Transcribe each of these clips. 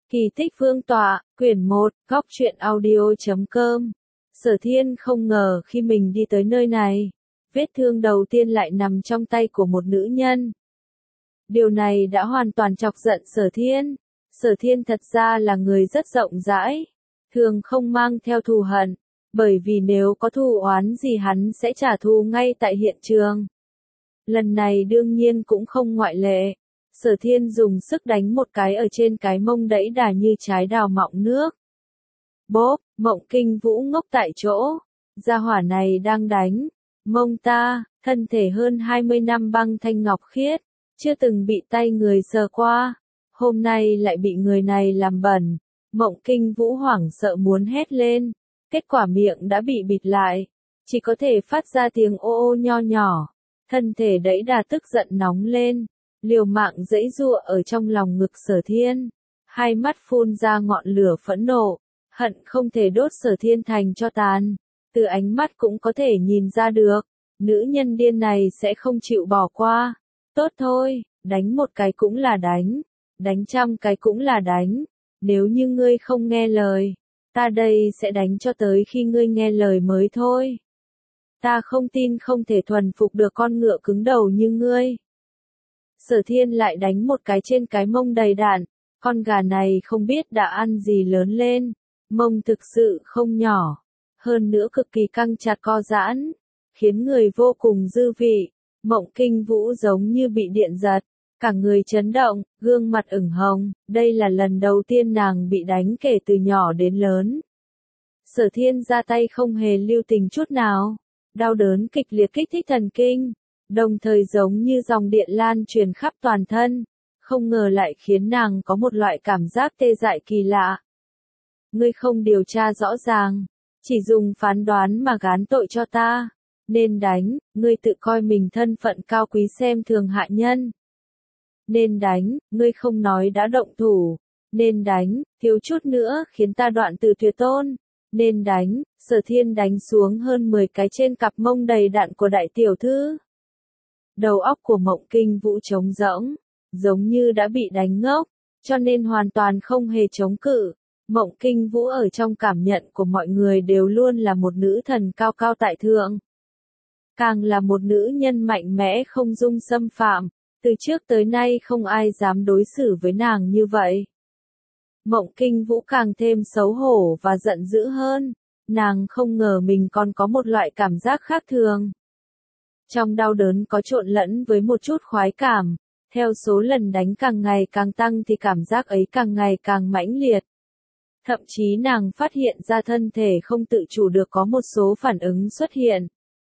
Kỳ tích vương tọa, quyển 1, góc truyện audio.com. Sở Thiên không ngờ khi mình đi tới nơi này, vết thương đầu tiên lại nằm trong tay của một nữ nhân. Điều này đã hoàn toàn chọc giận Sở Thiên. Sở Thiên thật ra là người rất rộng rãi, thường không mang theo thù hận, bởi vì nếu có thù oán gì hắn sẽ trả thù ngay tại hiện trường. Lần này đương nhiên cũng không ngoại lệ. Sở Thiên dùng sức đánh một cái ở trên cái mông đẫy đà như trái đào mọng nước. Bốp, Mộng Kinh Vũ ngốc tại chỗ. Gia hỏa này đang đánh mông ta, thân thể hơn 20 năm băng thanh ngọc khiết, chưa từng bị tay người sờ qua. Hôm nay lại bị người này làm bẩn. Mộng Kinh Vũ hoảng sợ muốn hét lên. Kết quả miệng đã bị bịt lại. Chỉ có thể phát ra tiếng ô ô nho nhỏ. Thân thể đẫy đà tức giận nóng lên. Liều mạng giãy giụa ở trong lòng ngực Sở Thiên, hai mắt phun ra ngọn lửa phẫn nộ, hận không thể đốt Sở Thiên thành cho tàn. Từ ánh mắt cũng có thể nhìn ra được, nữ nhân điên này sẽ không chịu bỏ qua. Tốt thôi, đánh một cái cũng là đánh 100 cái cũng là đánh. Nếu như ngươi không nghe lời, ta đây sẽ đánh cho tới khi ngươi nghe lời mới thôi. Ta không tin không thể thuần phục được con ngựa cứng đầu như ngươi. Sở Thiên lại đánh một cái trên cái mông đầy đạn, con gà này không biết đã ăn gì lớn lên, mông thực sự không nhỏ, hơn nữa cực kỳ căng chặt co giãn, khiến người vô cùng dư vị. Mộng Kinh Vũ giống như bị điện giật, cả người chấn động, gương mặt ửng hồng, đây là lần đầu tiên nàng bị đánh kể từ nhỏ đến lớn. Sở Thiên ra tay không hề lưu tình chút nào, đau đớn kịch liệt kích thích thần kinh. Đồng thời giống như dòng điện lan truyền khắp toàn thân, không ngờ lại khiến nàng có một loại cảm giác tê dại kỳ lạ. Ngươi không điều tra rõ ràng, chỉ dùng phán đoán mà gán tội cho ta, nên đánh, ngươi tự coi mình thân phận cao quý xem thường hạ nhân. Nên đánh, ngươi không nói đã động thủ, nên đánh, thiếu chút nữa khiến ta đoạn từ tuyệt tôn. Nên đánh, Sở Thiên đánh xuống hơn 10 cái trên cặp mông đầy đạn của đại tiểu thư. Đầu óc của Mộng Kinh Vũ trống rỗng, giống như đã bị đánh ngốc, cho nên hoàn toàn không hề chống cự. Mộng Kinh Vũ ở trong cảm nhận của mọi người đều luôn là một nữ thần cao cao tại thượng. Càng là một nữ nhân mạnh mẽ không dung xâm phạm, từ trước tới nay không ai dám đối xử với nàng như vậy. Mộng Kinh Vũ càng thêm xấu hổ và giận dữ hơn, nàng không ngờ mình còn có một loại cảm giác khác thường. Trong đau đớn có trộn lẫn với một chút khoái cảm, theo số lần đánh càng ngày càng tăng thì cảm giác ấy càng ngày càng mãnh liệt. Thậm chí nàng phát hiện ra thân thể không tự chủ được có một số phản ứng xuất hiện.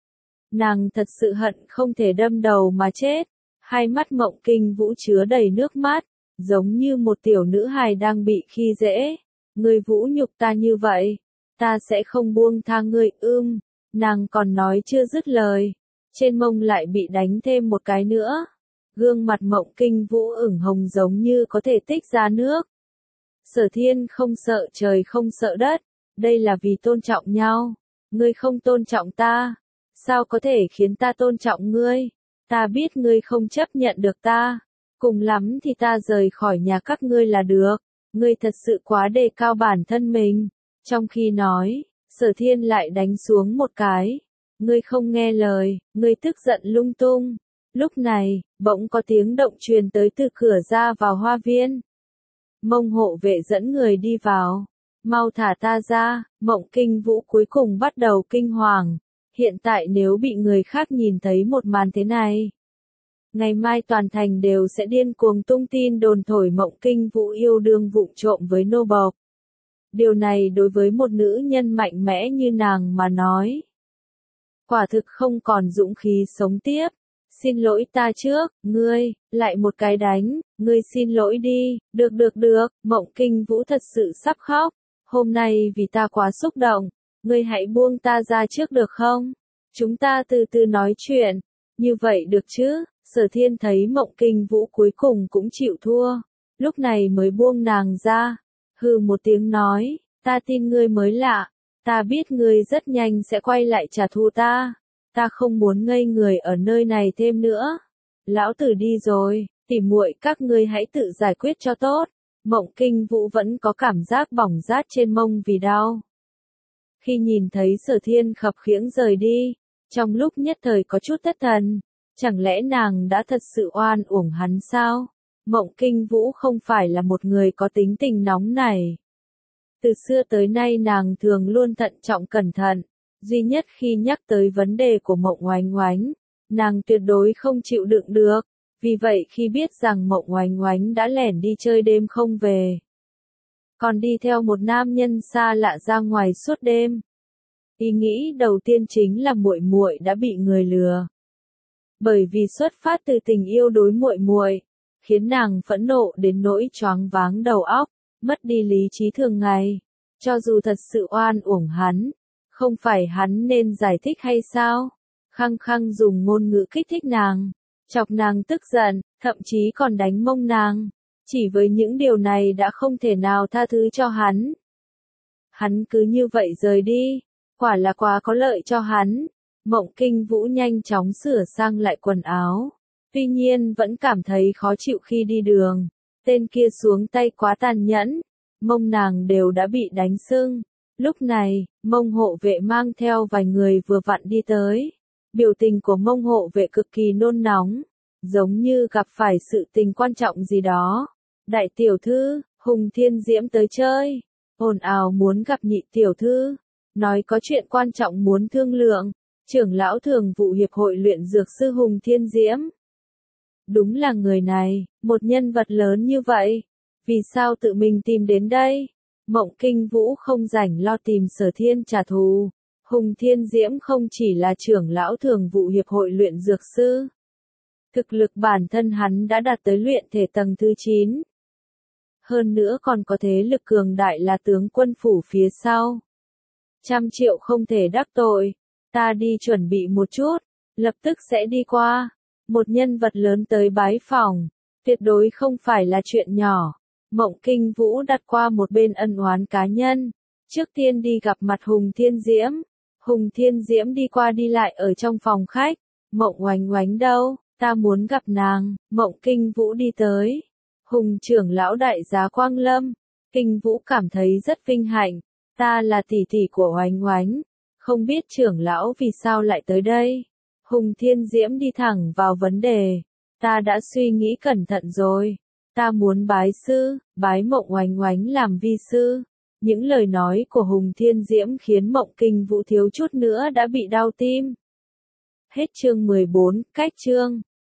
Nàng thật sự hận không thể đâm đầu mà chết, hai mắt Mộng Kinh Vũ chứa đầy nước mắt, giống như một tiểu nữ hài đang bị khi dễ. Ngươi vũ nhục ta như vậy, ta sẽ không buông tha ngươi. Nàng còn nói chưa dứt lời. Trên mông lại bị đánh thêm một cái nữa. Gương mặt Mộng Kinh Vũ ửng hồng giống như có thể tích ra nước. Sở Thiên không sợ trời không sợ đất, đây là vì tôn trọng nhau. Ngươi không tôn trọng ta, sao có thể khiến ta tôn trọng ngươi? Ta biết ngươi không chấp nhận được ta, cùng lắm thì ta rời khỏi nhà các ngươi là được. Ngươi thật sự quá đề cao bản thân mình. Trong khi nói, Sở Thiên lại đánh xuống một cái. Ngươi không nghe lời, ngươi tức giận lung tung. Lúc này, bỗng có tiếng động truyền tới từ cửa ra vào hoa viên. Mông hộ vệ dẫn người đi vào. Mau thả ta ra. Mộng Kinh Vũ cuối cùng bắt đầu kinh hoàng. Hiện tại nếu bị người khác nhìn thấy một màn thế này, ngày mai toàn thành đều sẽ điên cuồng tung tin đồn thổi Mộng Kinh Vũ yêu đương vụng trộm với nô bộc. Điều này đối với một nữ nhân mạnh mẽ như nàng mà nói, quả thực không còn dũng khí sống tiếp. Xin lỗi ta trước, ngươi, lại một cái đánh, ngươi xin lỗi đi, được, Mộng Kinh Vũ thật sự sắp khóc. Hôm nay vì ta quá xúc động, ngươi hãy buông ta ra trước được không? Chúng ta từ từ nói chuyện, như vậy được chứ? Sở Thiên thấy Mộng Kinh Vũ cuối cùng cũng chịu thua, lúc này mới buông nàng ra, hừ một tiếng nói, ta tin ngươi mới lạ. Ta biết ngươi rất nhanh sẽ quay lại trả thù ta. Ta không muốn ngây người ở nơi này thêm nữa. Lão tử đi rồi, tỉ muội các ngươi hãy tự giải quyết cho tốt. Mộng Kinh Vũ vẫn có cảm giác bỏng rát trên mông vì đau. Khi nhìn thấy Sở Thiên khập khiễng rời đi, trong lúc nhất thời có chút thất thần, chẳng lẽ nàng đã thật sự oan uổng hắn sao? Mộng Kinh Vũ không phải là một người có tính tình nóng nảy. Từ xưa tới nay nàng thường luôn thận trọng cẩn thận, duy nhất khi nhắc tới vấn đề của Mộng Oánh Oánh, nàng tuyệt đối không chịu đựng được, vì vậy khi biết rằng Mộng Oánh Oánh đã lẻn đi chơi đêm không về, còn đi theo một nam nhân xa lạ ra ngoài suốt đêm, ý nghĩ đầu tiên chính là muội muội đã bị người lừa. Bởi vì xuất phát từ tình yêu đối muội muội, khiến nàng phẫn nộ đến nỗi choáng váng đầu óc, mất đi lý trí thường ngày. Cho dù thật sự oan uổng hắn, không phải hắn nên giải thích hay sao? Khăng khăng dùng ngôn ngữ kích thích nàng, chọc nàng tức giận, thậm chí còn đánh mông nàng. Chỉ với những điều này đã không thể nào tha thứ cho hắn. Hắn cứ như vậy rời đi, quả là quá có lợi cho hắn. Mộng Kinh Vũ nhanh chóng sửa sang lại quần áo, tuy nhiên vẫn cảm thấy khó chịu khi đi đường. Tên kia xuống tay quá tàn nhẫn, mông nàng đều đã bị đánh sưng. Lúc này, Mông hộ vệ mang theo vài người vừa vặn đi tới. Biểu tình của Mông hộ vệ cực kỳ nôn nóng, giống như gặp phải sự tình quan trọng gì đó. Đại tiểu thư, Hùng Thiên Diễm tới chơi, ồn ào muốn gặp nhị tiểu thư, nói có chuyện quan trọng muốn thương lượng. Trưởng lão thường vụ hiệp hội luyện dược sư Hùng Thiên Diễm. Đúng là người này, một nhân vật lớn như vậy, vì sao tự mình tìm đến đây? Mộng Kinh Vũ không rảnh lo tìm Sở Thiên trả thù. Hùng Thiên Diễm không chỉ là trưởng lão thường vụ hiệp hội luyện dược sư. Thực lực bản thân hắn đã đạt tới luyện thể tầng thứ 9. Hơn nữa còn có thế lực cường đại là tướng quân phủ phía sau. 100 triệu không thể đắc tội. Ta đi chuẩn bị một chút, lập tức sẽ đi qua. Một nhân vật lớn tới bái phỏng, tuyệt đối không phải là chuyện nhỏ. Mộng Kinh Vũ đặt qua một bên ân oán cá nhân, trước tiên đi gặp mặt Hùng Thiên Diễm. Hùng Thiên Diễm đi qua đi lại ở trong phòng khách. Mộng Oánh Oánh đâu, ta muốn gặp nàng. Mộng Kinh Vũ đi tới. Hùng trưởng lão đại giá Quang Lâm. Kinh Vũ cảm thấy rất vinh hạnh. Ta là tỷ tỷ của Oánh Oánh. Không biết trưởng lão vì sao lại tới đây. Hùng Thiên Diễm đi thẳng vào vấn đề. Ta đã suy nghĩ cẩn thận rồi. Ta muốn bái sư, bái Mộng Oánh Oánh làm vi sư. Những lời nói của Hùng Thiên Diễm khiến Mộng Kinh Vũ thiếu chút nữa đã bị đau tim. Hết chương 14, cách chương.